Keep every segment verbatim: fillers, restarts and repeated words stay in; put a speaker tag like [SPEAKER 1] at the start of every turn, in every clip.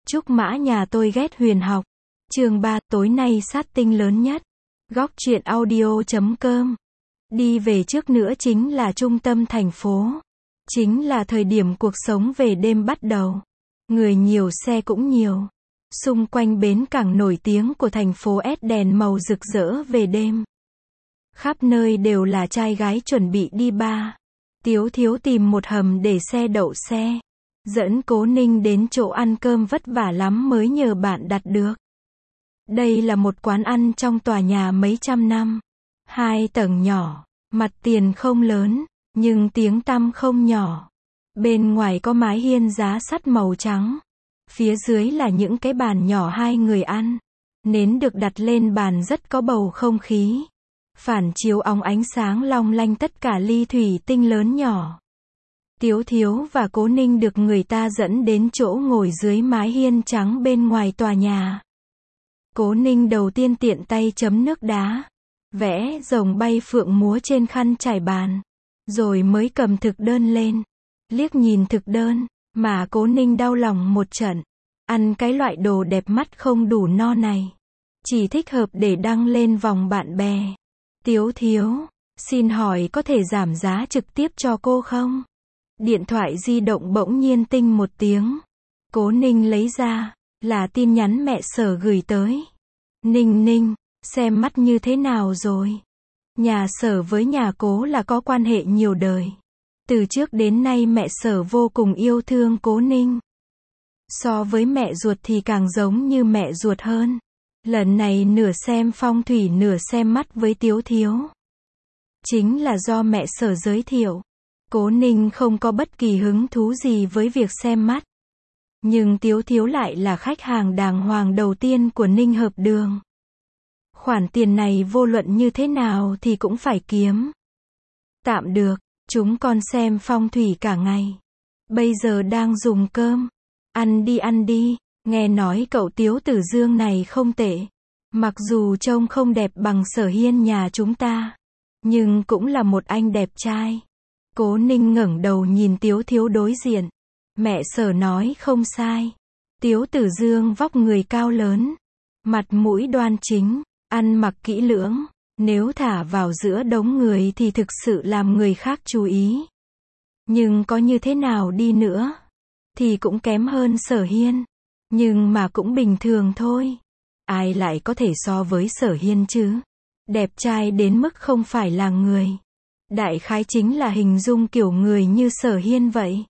[SPEAKER 1] Trúc Mã nhà tôi ghét huyền học. Chương ba, tối nay sát tinh lớn nhất. Góc truyện audio chấm com. Đi về trước nữa chính là trung tâm thành phố. Chính là thời điểm cuộc sống về đêm bắt đầu. Người nhiều xe cũng nhiều. Xung quanh bến cảng nổi tiếng của thành phố S đèn màu rực rỡ về đêm. Khắp nơi đều là trai gái chuẩn bị đi bar. Tiếu Thiếu tìm một hầm để xe đậu xe. Dẫn Cố Ninh đến chỗ ăn cơm vất vả lắm mới nhờ bạn đặt được. Đây là một quán ăn trong tòa nhà mấy trăm năm. Hai tầng nhỏ, mặt tiền không lớn, nhưng tiếng tăm không nhỏ. Bên ngoài có mái hiên giá sắt màu trắng. Phía dưới là những cái bàn nhỏ hai người ăn. Nến được đặt lên bàn rất có bầu không khí. Phản chiếu óng ánh sáng long lanh tất cả ly thủy tinh lớn nhỏ. Tiếu Thiếu và Cố Ninh được người ta dẫn đến chỗ ngồi dưới mái hiên trắng bên ngoài tòa nhà. Cố Ninh đầu tiên tiện tay chấm nước đá, vẽ rồng bay phượng múa trên khăn trải bàn, rồi mới cầm thực đơn lên. Liếc nhìn thực đơn, mà Cố Ninh đau lòng một trận. Ăn cái loại đồ đẹp mắt không đủ no này. Chỉ thích hợp để đăng lên vòng bạn bè. Tiếu Thiếu, xin hỏi có thể giảm giá trực tiếp cho cô không? Điện thoại di động bỗng nhiên tinh một tiếng. Cố Ninh lấy ra, là tin nhắn mẹ Sở gửi tới. Ninh Ninh, xem mắt như thế nào rồi? Nhà Sở với nhà Cố là có quan hệ nhiều đời. Từ trước đến nay mẹ Sở vô cùng yêu thương Cố Ninh. So với mẹ ruột thì càng giống như mẹ ruột hơn. Lần này nửa xem phong thủy nửa xem mắt với Tiếu Thiếu. Chính là do mẹ Sở giới thiệu. Cố Ninh không có bất kỳ hứng thú gì với việc xem mắt. Nhưng Tiếu Thiếu lại là khách hàng đàng hoàng đầu tiên của Ninh Hợp Đường. Khoản tiền này vô luận như thế nào thì cũng phải kiếm. Tạm được, chúng con xem phong thủy cả ngày. Bây giờ đang dùng cơm. Ăn đi ăn đi, nghe nói cậu Tiếu Tử Dương này không tệ. Mặc dù trông không đẹp bằng Sở Hiên nhà chúng ta, nhưng cũng là một anh đẹp trai. Cố Ninh ngẩng đầu nhìn Tiếu Thiếu đối diện. Mẹ Sở nói không sai. Tiếu Tử Dương vóc người cao lớn, mặt mũi đoan chính, ăn mặc kỹ lưỡng. Nếu thả vào giữa đống người thì thực sự làm người khác chú ý. Nhưng có như thế nào đi nữa, thì cũng kém hơn Sở Hiên. Nhưng mà cũng bình thường thôi. Ai lại có thể so với Sở Hiên chứ? Đẹp trai đến mức không phải là người. Đại khái chính là hình dung kiểu người như Sở Hiên vậy.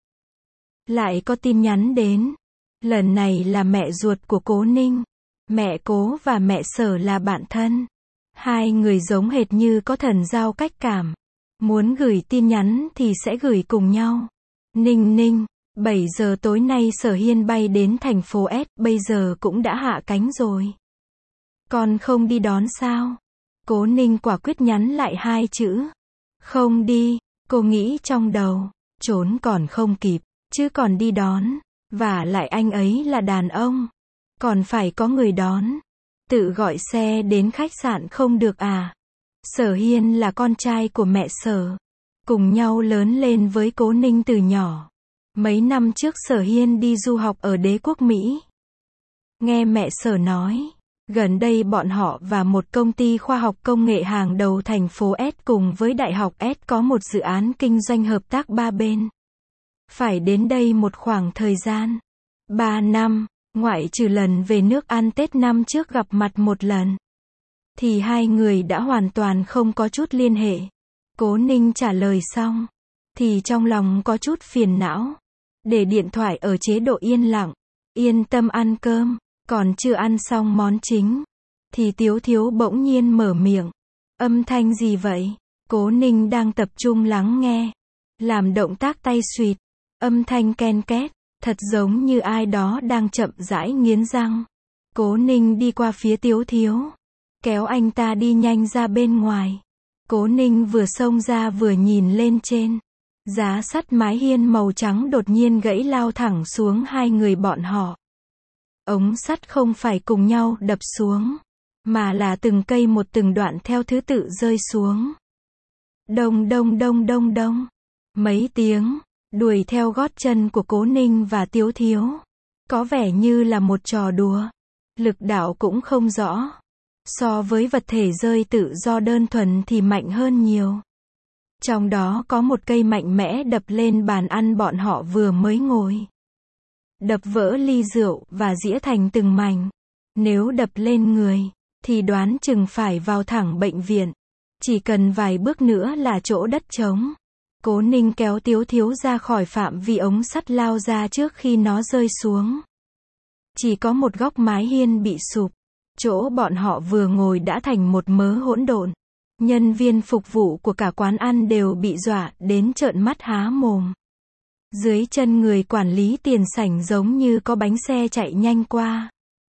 [SPEAKER 1] Lại có tin nhắn đến. Lần này là mẹ ruột của Cố Ninh. Mẹ Cố và mẹ Sở là bạn thân. Hai người giống hệt như có thần giao cách cảm. Muốn gửi tin nhắn thì sẽ gửi cùng nhau. Ninh Ninh, bảy giờ tối nay Sở Hiên bay đến thành phố S, bây giờ cũng đã hạ cánh rồi. Con không đi đón sao? Cố Ninh quả quyết nhắn lại hai chữ. Không đi, cô nghĩ trong đầu, trốn còn không kịp, chứ còn đi đón. Và lại anh ấy là đàn ông, còn phải có người đón. Tự gọi xe đến khách sạn không được à? Sở Hiên là con trai của mẹ Sở, cùng nhau lớn lên với Cố Ninh từ nhỏ. Mấy năm trước Sở Hiên đi du học ở Đế quốc Mỹ. Nghe mẹ Sở nói, gần đây bọn họ và một công ty khoa học công nghệ hàng đầu thành phố S cùng với Đại học S có một dự án kinh doanh hợp tác ba bên. Phải đến đây một khoảng thời gian. Ba năm, ngoại trừ lần về nước ăn Tết năm trước gặp mặt một lần. Thì hai người đã hoàn toàn không có chút liên hệ. Cố Ninh trả lời xong. Thì trong lòng có chút phiền não. Để điện thoại ở chế độ yên lặng. Yên tâm ăn cơm. Còn chưa ăn xong món chính. Thì Tiếu Thiếu bỗng nhiên mở miệng. Âm thanh gì vậy? Cố Ninh đang tập trung lắng nghe. Làm động tác tay xuyệt. Âm thanh ken két. Thật giống như ai đó đang chậm rãi nghiến răng. Cố Ninh đi qua phía Tiếu Thiếu. Kéo anh ta đi nhanh ra bên ngoài. Cố Ninh vừa xông ra vừa nhìn lên trên. Giá sắt mái hiên màu trắng đột nhiên gãy lao thẳng xuống hai người bọn họ. Ống sắt không phải cùng nhau đập xuống, mà là từng cây một từng đoạn theo thứ tự rơi xuống. Đông đông đông đông đông. Mấy tiếng, đuổi theo gót chân của Cố Ninh và Tiếu Thiếu. Có vẻ như là một trò đùa. Lực đạo cũng không rõ. So với vật thể rơi tự do đơn thuần thì mạnh hơn nhiều. Trong đó có một cây mạnh mẽ đập lên bàn ăn bọn họ vừa mới ngồi. Đập vỡ ly rượu và dĩa thành từng mảnh. Nếu đập lên người, thì đoán chừng phải vào thẳng bệnh viện. Chỉ cần vài bước nữa là chỗ đất trống. Cố Ninh kéo Tiếu Thiếu ra khỏi phạm vi ống sắt lao ra trước khi nó rơi xuống. Chỉ có một góc mái hiên bị sụp. Chỗ bọn họ vừa ngồi đã thành một mớ hỗn độn. Nhân viên phục vụ của cả quán ăn đều bị dọa đến trợn mắt há mồm. Dưới chân người quản lý tiền sảnh giống như có bánh xe chạy nhanh qua.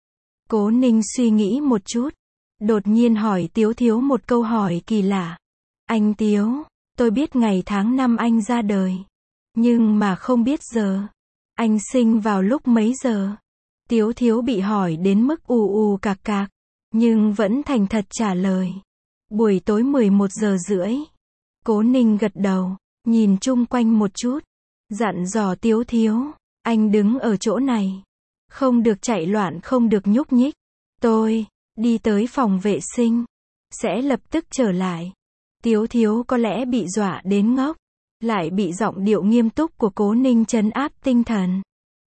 [SPEAKER 1] Cố Ninh suy nghĩ một chút. Đột nhiên hỏi Tiếu Thiếu một câu hỏi kỳ lạ. Anh Tiếu, tôi biết ngày tháng năm anh ra đời. Nhưng mà không biết giờ. Anh sinh vào lúc mấy giờ? Tiếu Thiếu bị hỏi đến mức ù ù cạc cạc. Nhưng vẫn thành thật trả lời. Buổi tối mười một giờ rưỡi. Cố Ninh gật đầu. Nhìn chung quanh một chút. Dặn dò Tiếu Thiếu. Anh đứng ở chỗ này. Không được chạy loạn, không được nhúc nhích. Tôi đi tới phòng vệ sinh. Sẽ lập tức trở lại. Tiếu Thiếu có lẽ bị dọa đến ngốc. Lại bị giọng điệu nghiêm túc của Cố Ninh trấn áp tinh thần.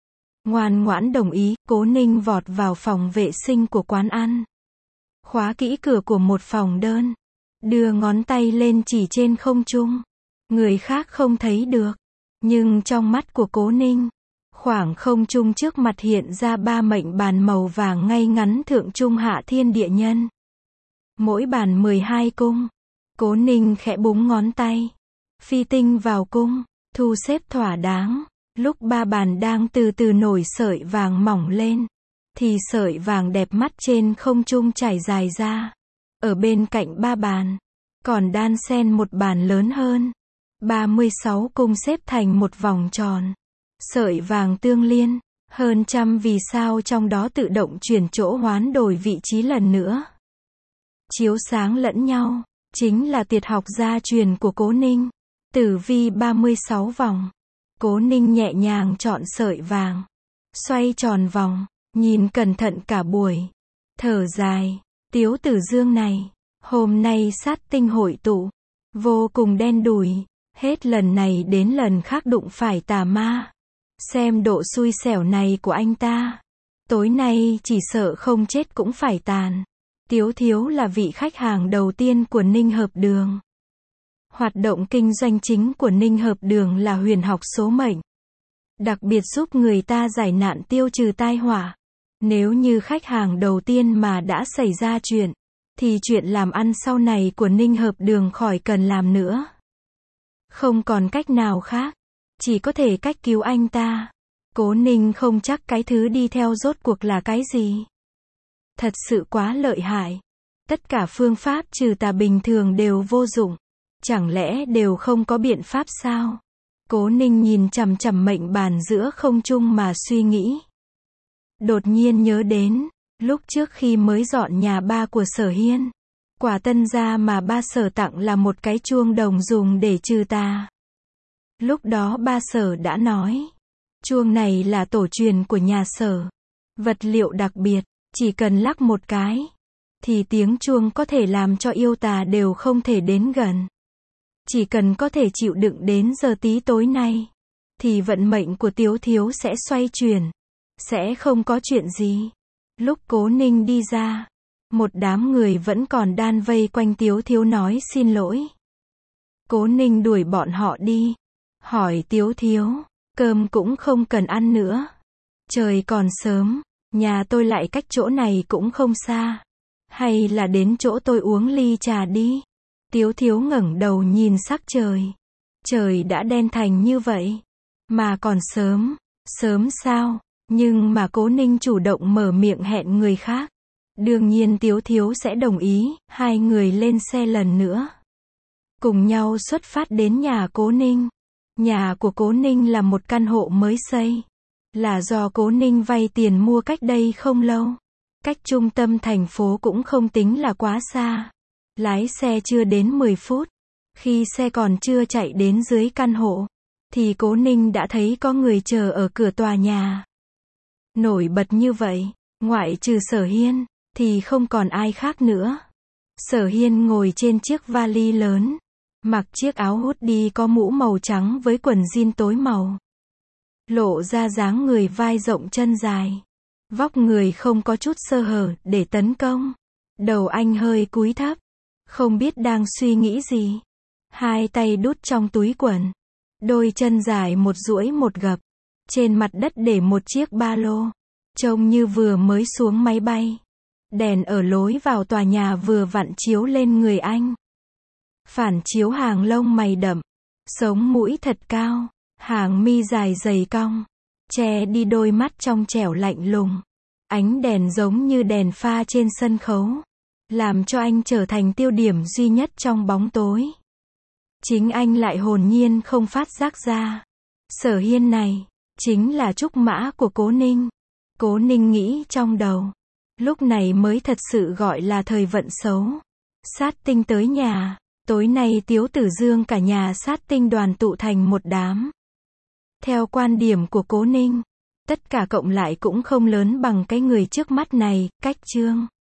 [SPEAKER 1] Ngoan ngoãn đồng ý. Cố Ninh vọt vào phòng vệ sinh của quán ăn. Khóa kỹ cửa của một phòng đơn. Đưa ngón tay lên chỉ trên không trung. Người khác không thấy được. Nhưng trong mắt của Cố Ninh, khoảng không trung trước mặt hiện ra ba mệnh bàn màu vàng ngay ngắn thượng trung hạ thiên địa nhân. Mỗi bàn mười hai cung. Cố Ninh khẽ búng ngón tay. Phi tinh vào cung, thu xếp thỏa đáng. Lúc ba bàn đang từ từ nổi sợi vàng mỏng lên, thì sợi vàng đẹp mắt trên không trung trải dài ra. Ở bên cạnh ba bàn, còn đan xen một bàn lớn hơn. ba mươi sáu cung xếp thành một vòng tròn. Sợi vàng tương liên, hơn trăm vì sao trong đó tự động chuyển chỗ hoán đổi vị trí lần nữa. Chiếu sáng lẫn nhau, chính là tiệt học gia truyền của Cố Ninh. Tử vi ba mươi sáu vòng. Cố Ninh nhẹ nhàng chọn sợi vàng. Xoay tròn vòng, nhìn cẩn thận cả buổi. Thở dài, Tiếu Tử Dương này, hôm nay sát tinh hội tụ. Vô cùng đen đủi, hết lần này đến lần khác đụng phải tà ma. Xem độ xui xẻo này của anh ta. Tối nay chỉ sợ không chết cũng phải tàn. Tiếu Thiếu là vị khách hàng đầu tiên của Ninh Hợp Đường. Hoạt động kinh doanh chính của Ninh Hợp Đường là huyền học số mệnh. Đặc biệt giúp người ta giải nạn tiêu trừ tai họa. Nếu như khách hàng đầu tiên mà đã xảy ra chuyện, thì chuyện làm ăn sau này của Ninh Hợp Đường khỏi cần làm nữa. Không còn cách nào khác. Chỉ có thể cách cứu anh ta. Cố Ninh không chắc cái thứ đi theo rốt cuộc là cái gì. Thật sự quá lợi hại. Tất cả phương pháp trừ tà bình thường đều vô dụng. Chẳng lẽ đều không có biện pháp sao? Cố Ninh nhìn chằm chằm mệnh bàn giữa không trung mà suy nghĩ. Đột nhiên nhớ đến, lúc trước khi mới dọn nhà ba của Sở Hiên. Quả tân gia mà ba Sở tặng là một cái chuông đồng dùng để trừ tà. Lúc đó ba Sở đã nói, chuông này là tổ truyền của nhà Sở. Vật liệu đặc biệt, chỉ cần lắc một cái, thì tiếng chuông có thể làm cho yêu tà đều không thể đến gần. Chỉ cần có thể chịu đựng đến giờ tí tối nay, thì vận mệnh của Tiếu Thiếu sẽ xoay chuyển. Sẽ không có chuyện gì. Lúc Cố Ninh đi ra, một đám người vẫn còn đan vây quanh Tiếu Thiếu nói xin lỗi. Cố Ninh đuổi bọn họ đi. Hỏi Tiếu Thiếu, cơm cũng không cần ăn nữa. Trời còn sớm, nhà tôi lại cách chỗ này cũng không xa. Hay là đến chỗ tôi uống ly trà đi. Tiếu Thiếu ngẩng đầu nhìn sắc trời. Trời đã đen thành như vậy. Mà còn sớm. Sớm sao? Nhưng mà Cố Ninh chủ động mở miệng hẹn người khác. Đương nhiên Tiếu Thiếu sẽ đồng ý. Hai người lên xe lần nữa. Cùng nhau xuất phát đến nhà Cố Ninh. Nhà của Cố Ninh là một căn hộ mới xây. Là do Cố Ninh vay tiền mua cách đây không lâu. Cách trung tâm thành phố cũng không tính là quá xa. Lái xe chưa đến mười phút. Khi xe còn chưa chạy đến dưới căn hộ, thì Cố Ninh đã thấy có người chờ ở cửa tòa nhà. Nổi bật như vậy, ngoại trừ Sở Hiên, thì không còn ai khác nữa. Sở Hiên ngồi trên chiếc vali lớn, mặc chiếc áo hoodie có mũ màu trắng với quần jean tối màu. Lộ ra dáng người vai rộng chân dài. Vóc người không có chút sơ hở để tấn công. Đầu anh hơi cúi thấp, không biết đang suy nghĩ gì. Hai tay đút trong túi quần. Đôi chân dài một duỗi một gập. Trên mặt đất để một chiếc ba lô. Trông như vừa mới xuống máy bay. Đèn ở lối vào tòa nhà vừa vặn chiếu lên người anh. Phản chiếu hàng lông mày đậm. Sống mũi thật cao. Hàng mi dài dày cong. Che đi đôi mắt trong trẻo lạnh lùng. Ánh đèn giống như đèn pha trên sân khấu. Làm cho anh trở thành tiêu điểm duy nhất trong bóng tối. Chính anh lại hồn nhiên không phát giác ra. Sở Hiên này, chính là trúc mã của Cố Ninh. Cố Ninh nghĩ trong đầu. Lúc này mới thật sự gọi là thời vận xấu. Sát tinh tới nhà. Tối nay Tiếu Tử Dương cả nhà sát tinh đoàn tụ thành một đám. Theo quan điểm của Cố Ninh, tất cả cộng lại cũng không lớn bằng cái người trước mắt này, Cách Trương.